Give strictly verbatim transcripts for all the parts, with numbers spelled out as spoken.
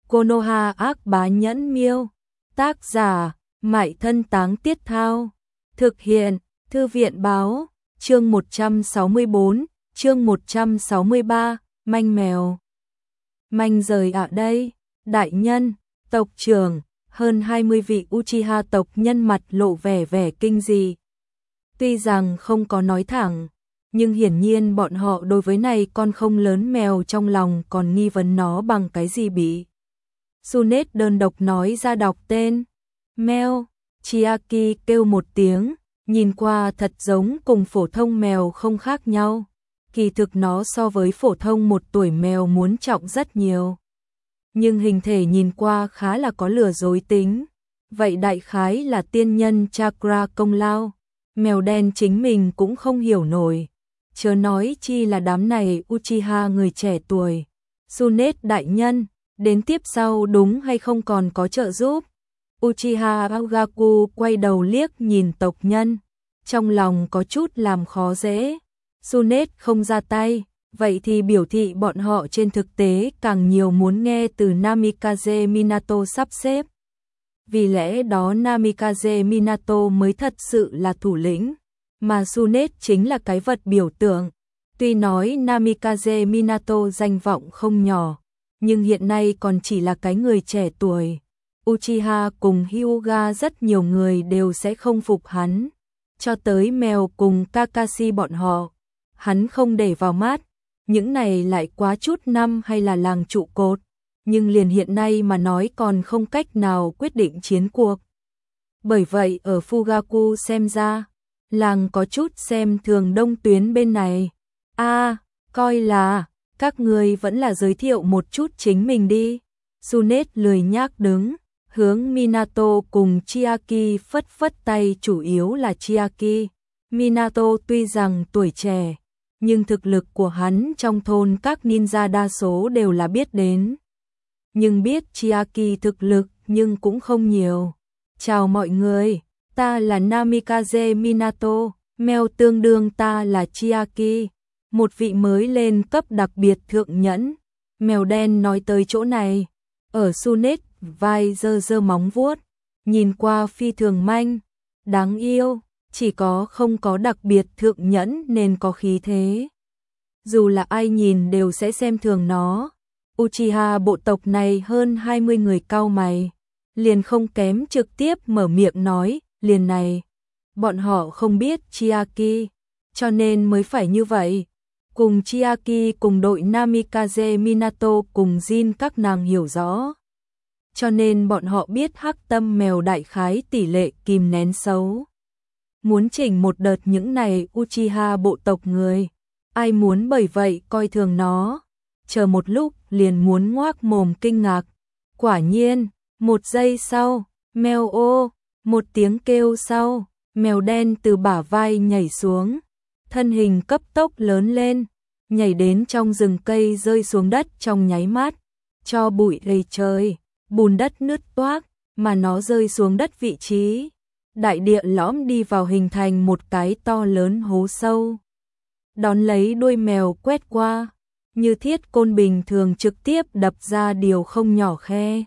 Konoha ác bá nhẫn miêu. Tác giả, Mại Thân Táng Tiết Thao. Thực hiện, Thư viện Báo. Chương một trăm sáu mươi bốn, chương một trăm sáu mươi ba, manh mèo. Manh rời ạ đây, đại nhân, tộc trưởng, hơn hai mươi vị Uchiha tộc nhân mặt lộ vẻ vẻ kinh dị. Tuy rằng không có nói thẳng, nhưng hiển nhiên bọn họ đối với này con không lớn mèo trong lòng còn nghi vấn nó bằng cái gì bị. Sunet đơn độc nói ra đọc tên. Mèo, Chiaki kêu một tiếng, nhìn qua thật giống cùng phổ thông mèo không khác nhau. Kỳ thực nó so với phổ thông một tuổi mèo muốn trọng rất nhiều. Nhưng hình thể nhìn qua khá là có lừa dối tính. Vậy đại khái là tiên nhân chakra công lao. Mèo đen chính mình cũng không hiểu nổi. Chớ nói chi là đám này Uchiha người trẻ tuổi. Sunet đại nhân, đến tiếp sau đúng hay không còn có trợ giúp? Uchiha Agaku quay đầu liếc nhìn tộc nhân. Trong lòng có chút làm khó dễ. Sunet không ra tay, vậy thì biểu thị bọn họ trên thực tế càng nhiều muốn nghe từ Namikaze Minato sắp xếp. Vì lẽ đó Namikaze Minato mới thật sự là thủ lĩnh, mà Sunet chính là cái vật biểu tượng. Tuy nói Namikaze Minato danh vọng không nhỏ, nhưng hiện nay còn chỉ là cái người trẻ tuổi. Uchiha cùng Hyuga rất nhiều người đều sẽ không phục hắn. Cho tới mèo cùng Kakashi bọn họ, hắn không để vào mắt. Những này lại quá chút năm hay là làng trụ cột. Nhưng liền hiện nay mà nói còn không cách nào quyết định chiến cuộc. Bởi vậy ở Fugaku xem ra, làng có chút xem thường Đông Tuyến bên này. A, à, coi là, các người vẫn là giới thiệu một chút chính mình đi. Sunet lười nhác đứng, hướng Minato cùng Chiaki phất phất tay, chủ yếu là Chiaki. Minato tuy rằng tuổi trẻ, nhưng thực lực của hắn trong thôn các ninja đa số đều là biết đến. Nhưng biết Chiaki thực lực nhưng cũng không nhiều. Chào mọi người, ta là Namikaze Minato, mèo tương đương ta là Chiaki, một vị mới lên cấp đặc biệt thượng nhẫn. Mèo đen nói tới chỗ này, ở Sunet vai dơ dơ móng vuốt, nhìn qua phi thường manh, đáng yêu, chỉ có không có đặc biệt thượng nhẫn nên có khí thế. Dù là ai nhìn đều sẽ xem thường nó. Uchiha bộ tộc này hơn hai mươi người cau mày, liền không kém trực tiếp mở miệng nói, liền này, bọn họ không biết Chiaki, cho nên mới phải như vậy. Cùng Chiaki cùng đội Namikaze Minato cùng Jin các nàng hiểu rõ. Cho nên bọn họ biết hắc tâm mèo đại khái tỷ lệ kìm nén xấu. Muốn chỉnh một đợt những này Uchiha bộ tộc người, ai muốn bởi vậy coi thường nó. Chờ một lúc liền muốn ngoác mồm kinh ngạc. Quả nhiên, một giây sau, mèo ô, một tiếng kêu sau, mèo đen từ bả vai nhảy xuống, thân hình cấp tốc lớn lên, nhảy đến trong rừng cây rơi xuống đất trong nháy mắt, cho bụi đầy trời, bùn đất nứt toác, mà nó rơi xuống đất vị trí. Đại địa lõm đi vào hình thành một cái to lớn hố sâu. Đón lấy đuôi mèo quét qua, như thiết côn bình thường trực tiếp đập ra điều không nhỏ khe.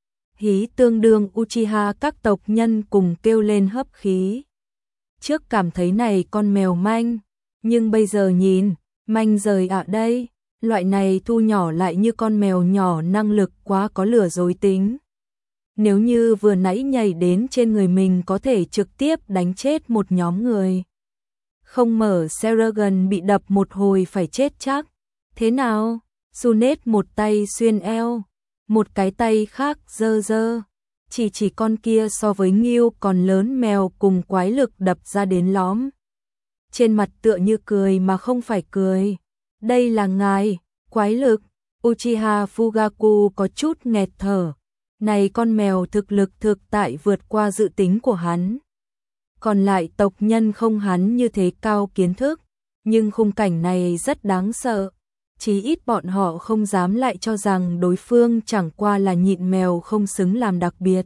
Hí tương đương Uchiha các tộc nhân cùng kêu lên hấp khí. Trước cảm thấy này con mèo manh, nhưng bây giờ nhìn, manh rời ạ đây, loại này thu nhỏ lại như con mèo nhỏ năng lực quá có lừa dối tính. Nếu như vừa nãy nhảy đến trên người mình có thể trực tiếp đánh chết một nhóm người. Không mở Seragon bị đập một hồi phải chết chắc. Thế nào? Sunet một tay xuyên eo, một cái tay khác dơ dơ. Chỉ chỉ con kia so với Ngưu còn lớn mèo cùng quái lực đập ra đến lõm. Trên mặt tựa như cười mà không phải cười. Đây là ngài, quái lực. Uchiha Fugaku có chút nghẹt thở. Này con mèo thực lực thực tại vượt qua dự tính của hắn. Còn lại tộc nhân không hắn như thế cao kiến thức, nhưng khung cảnh này rất đáng sợ. Chí ít bọn họ không dám lại cho rằng đối phương chẳng qua là nhịn mèo không xứng làm đặc biệt.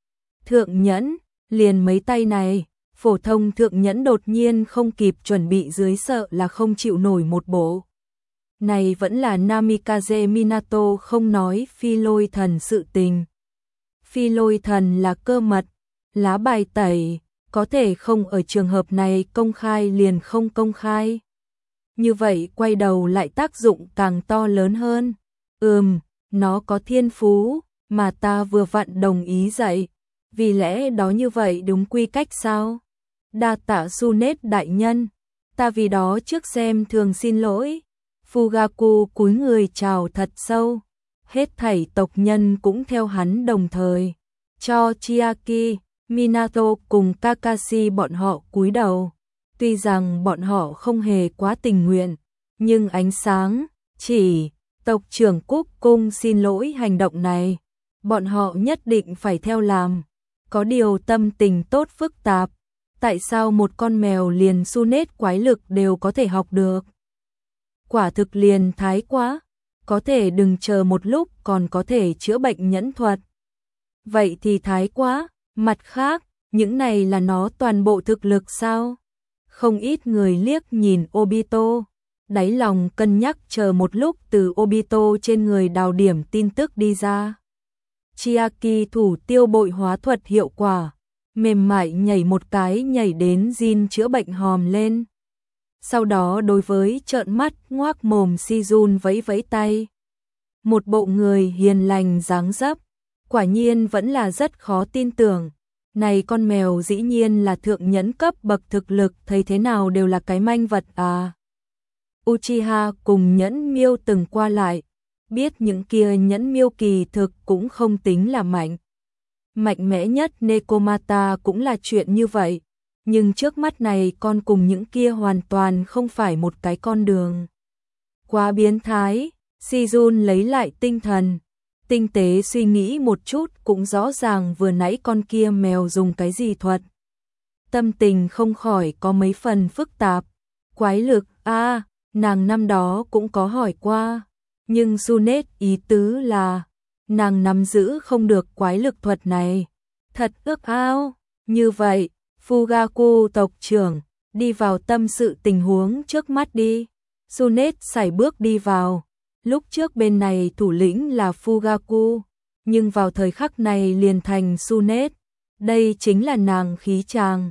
Thượng nhẫn, liền mấy tay này, phổ thông thượng nhẫn đột nhiên không kịp chuẩn bị dưới sợ là không chịu nổi một bộ. này vẫn là Namikaze Minato không nói phi lôi thần sự tình. Phi lôi thần là cơ mật, lá bài tẩy, có thể không ở trường hợp này công khai liền không công khai. Như vậy quay đầu lại tác dụng càng to lớn hơn. Ừm, nó có thiên phú, mà ta vừa vặn đồng ý dạy. Vì lẽ đó như vậy đúng quy cách sao? Đa tạ Sunet đại nhân, ta vì đó trước xem thường xin lỗi. Fugaku cúi người chào thật sâu. Hết thảy tộc nhân cũng theo hắn đồng thời. Cho Chiaki, Minato cùng Kakashi bọn họ cúi đầu. Tuy rằng bọn họ không hề quá tình nguyện, nhưng ánh sáng, chỉ, tộc trưởng Cúc Cung xin lỗi hành động này. Bọn họ nhất định phải theo làm. Có điều tâm tình tốt phức tạp. Tại sao một con mèo liền Sunet quái lực đều có thể học được? Quả thực liền thái quá. Có thể đừng chờ một lúc còn có thể chữa bệnh nhẫn thuật. Vậy thì thái quá. Mặt khác, những này là nó toàn bộ thực lực sao? Không ít người liếc nhìn Obito, đáy lòng cân nhắc chờ một lúc từ Obito trên người đào điểm tin tức đi ra. Chiaki thủ tiêu bội hóa thuật hiệu quả, mềm mại nhảy một cái nhảy đến Jin chữa bệnh hòm lên. Sau đó đối với trợn mắt ngoác mồm Shizun vẫy vẫy tay. Một bộ người hiền lành dáng dấp, quả nhiên vẫn là rất khó tin tưởng. Này con mèo dĩ nhiên là thượng nhẫn cấp bậc thực lực, thấy thế nào đều là cái manh vật à. Uchiha cùng nhẫn miêu từng qua lại, biết những kia nhẫn miêu kỳ thực cũng không tính là mạnh. Mạnh mẽ nhất Nekomata cũng là chuyện như vậy, nhưng trước mắt này con cùng những kia hoàn toàn không phải một cái con đường. Quá biến thái, Shizun lấy lại tinh thần. Tinh tế suy nghĩ một chút cũng rõ ràng vừa nãy con kia mèo dùng cái gì thuật. Tâm tình không khỏi có mấy phần phức tạp. Quái lực, a à, nàng năm đó cũng có hỏi qua. Nhưng Sunet ý tứ là, nàng nắm giữ không được quái lực thuật này. Thật ước ao. Như vậy, Fugaku tộc trưởng, đi vào tâm sự tình huống trước mắt đi. Sunet sải bước đi vào. Lúc trước bên này thủ lĩnh là Fugaku, nhưng vào thời khắc này liền thành Sunet. Đây chính là nàng khí tràng.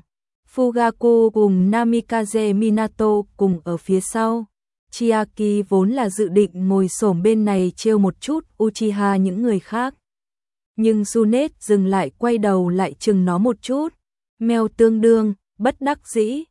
Fugaku cùng Namikaze Minato cùng ở phía sau. Chiaki vốn là dự định ngồi xổm bên này trêu một chút Uchiha những người khác. Nhưng Sunet dừng lại quay đầu lại chừng nó một chút. Mèo tương đương, bất đắc dĩ.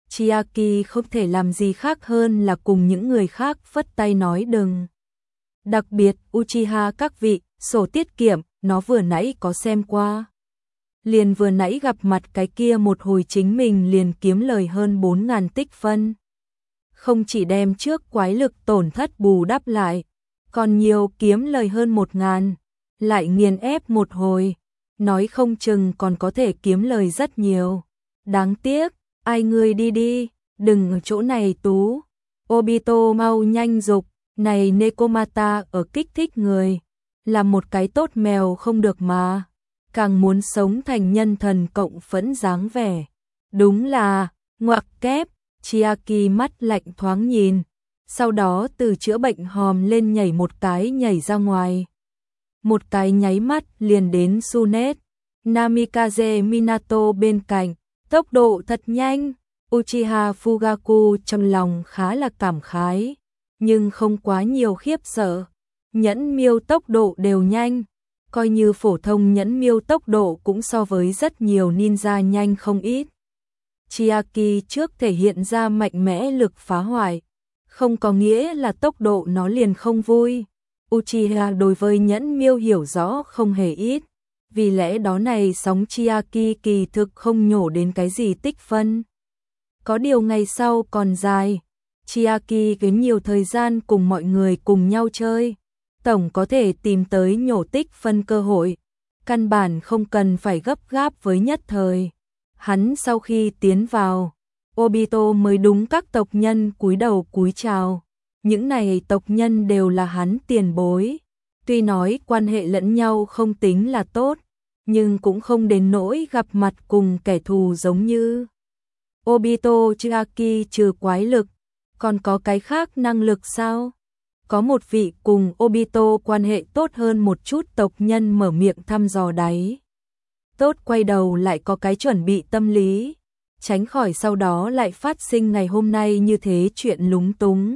Chiaki không thể làm gì khác hơn là cùng những người khác phất tay nói đừng. Đặc biệt Uchiha các vị, sổ tiết kiệm, nó vừa nãy có xem qua. Liền vừa nãy gặp mặt cái kia một hồi chính mình liền kiếm lời hơn bốn ngàn tích phân. Không chỉ đem trước quái lực tổn thất bù đắp lại, còn nhiều kiếm lời hơn một ngàn, lại nghiền ép một hồi. Nói không chừng còn có thể kiếm lời rất nhiều. Đáng tiếc, ai ngươi đi đi, đừng ở chỗ này tú. Obito mau nhanh dục. Này Nekomata ở kích thích người, là một cái tốt mèo không được mà, càng muốn sống thành nhân thần cộng phẫn dáng vẻ. Đúng là, ngoặc kép, Chiaki mắt lạnh thoáng nhìn, sau đó từ chữa bệnh hòm lên nhảy một cái nhảy ra ngoài. Một cái nháy mắt liền đến Sunet, Namikaze Minato bên cạnh, tốc độ thật nhanh, Uchiha Fugaku trong lòng khá là cảm khái. Nhưng không quá nhiều khiếp sợ. Nhẫn miêu tốc độ đều nhanh, coi như phổ thông nhẫn miêu tốc độ cũng so với rất nhiều ninja nhanh không ít. Chiaki trước thể hiện ra mạnh mẽ lực phá hoại, không có nghĩa là tốc độ nó liền không vui. Uchiha đối với nhẫn miêu hiểu rõ không hề ít, vì lẽ đó này sóng Chiaki kỳ thực không nhổ đến cái gì tích phân. Có điều ngày sau còn dài. Chiaki kiếm nhiều thời gian cùng mọi người cùng nhau chơi, tổng có thể tìm tới nhổ tích phân cơ hội, căn bản không cần phải gấp gáp với nhất thời. Hắn sau khi tiến vào, Obito mới đúng các tộc nhân cúi đầu cúi chào, những này tộc nhân đều là hắn tiền bối, tuy nói quan hệ lẫn nhau không tính là tốt, nhưng cũng không đến nỗi gặp mặt cùng kẻ thù giống như. Obito Chiaki trừ quái lực, còn có cái khác năng lực sao? Có một vị cùng Obito quan hệ tốt hơn một chút tộc nhân mở miệng thăm dò đáy. Tốt quay đầu lại có cái chuẩn bị tâm lý, tránh khỏi sau đó lại phát sinh ngày hôm nay như thế chuyện lúng túng.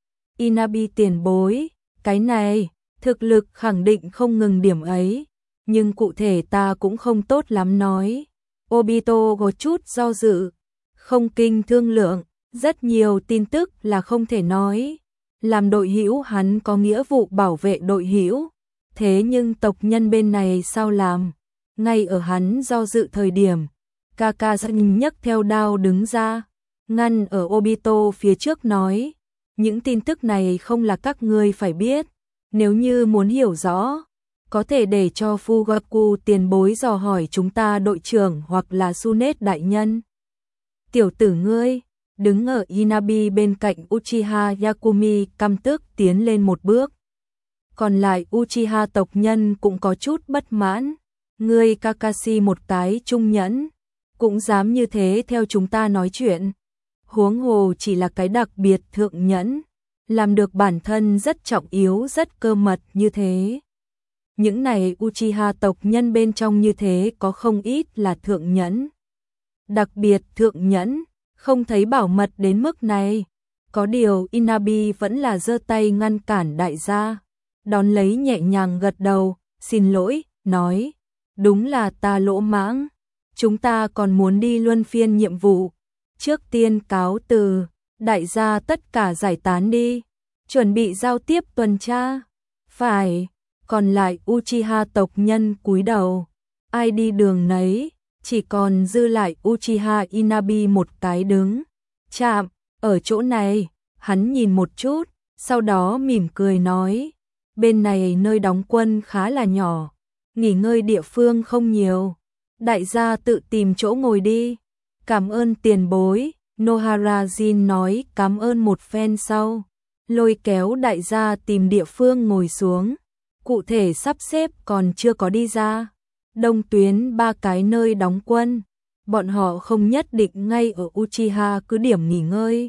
Inabi tiền bối, cái này, thực lực khẳng định không ngừng điểm ấy, nhưng cụ thể ta cũng không tốt lắm nói. Obito có chút do dự, không kinh thương lượng, rất nhiều tin tức là không thể nói. Làm đội hữu hắn có nghĩa vụ bảo vệ đội hữu, thế nhưng tộc nhân bên này sao làm? Ngay ở hắn do dự thời điểm, Kakashi nhấc theo đao đứng ra, ngăn ở Obito phía trước nói, những tin tức này không là các ngươi phải biết, nếu như muốn hiểu rõ, có thể để cho Fugaku tiền bối dò hỏi chúng ta đội trưởng hoặc là Tsunade đại nhân. Tiểu tử ngươi, đứng ở Inabi bên cạnh Uchiha Yakumi căm tức tiến lên một bước. Còn lại Uchiha tộc nhân cũng có chút bất mãn, ngươi Kakashi một cái trung nhẫn, cũng dám như thế theo chúng ta nói chuyện. Huống hồ chỉ là cái đặc biệt thượng nhẫn, làm được bản thân rất trọng yếu rất cơ mật như thế. Những này Uchiha tộc nhân bên trong như thế có không ít là thượng nhẫn. Đặc biệt thượng nhẫn, không thấy bảo mật đến mức này. Có điều Inabi vẫn là giơ tay ngăn cản đại gia, đón lấy nhẹ nhàng gật đầu, xin lỗi, nói, đúng là ta lỗ mãng, chúng ta còn muốn đi luân phiên nhiệm vụ, trước tiên cáo từ, đại gia tất cả giải tán đi, chuẩn bị giao tiếp tuần tra. Phải, còn lại Uchiha tộc nhân cúi đầu, ai đi đường nấy, chỉ còn dư lại Uchiha Inabi một cái đứng. Chạm, ở chỗ này, hắn nhìn một chút, sau đó mỉm cười nói, bên này nơi đóng quân khá là nhỏ, nghỉ ngơi địa phương không nhiều, đại gia tự tìm chỗ ngồi đi. Cảm ơn tiền bối, Nohara Jin nói cảm ơn một phen sau, lôi kéo đại gia tìm địa phương ngồi xuống, cụ thể sắp xếp còn chưa có đi ra. Đông tuyến ba cái nơi đóng quân, bọn họ không nhất định ngay ở Uchiha cứ điểm nghỉ ngơi.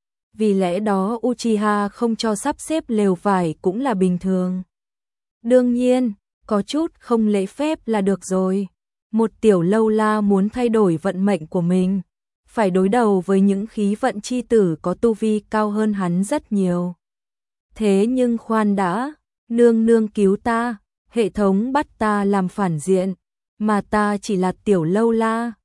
Vì lẽ đó Uchiha không cho sắp xếp lều vải cũng là bình thường. Đương nhiên, có chút không lễ phép là được rồi. Một tiểu lâu la muốn thay đổi vận mệnh của mình, phải đối đầu với những khí vận chi tử có tu vi cao hơn hắn rất nhiều. Thế nhưng khoan đã, nương nương cứu ta, hệ thống bắt ta làm phản diện, mà ta chỉ là tiểu lâu la,